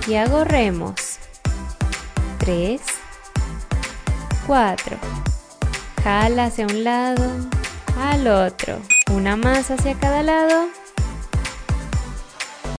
y hago remos. 3, 4. Jala hacia un lado, al otro. Una más hacia cada lado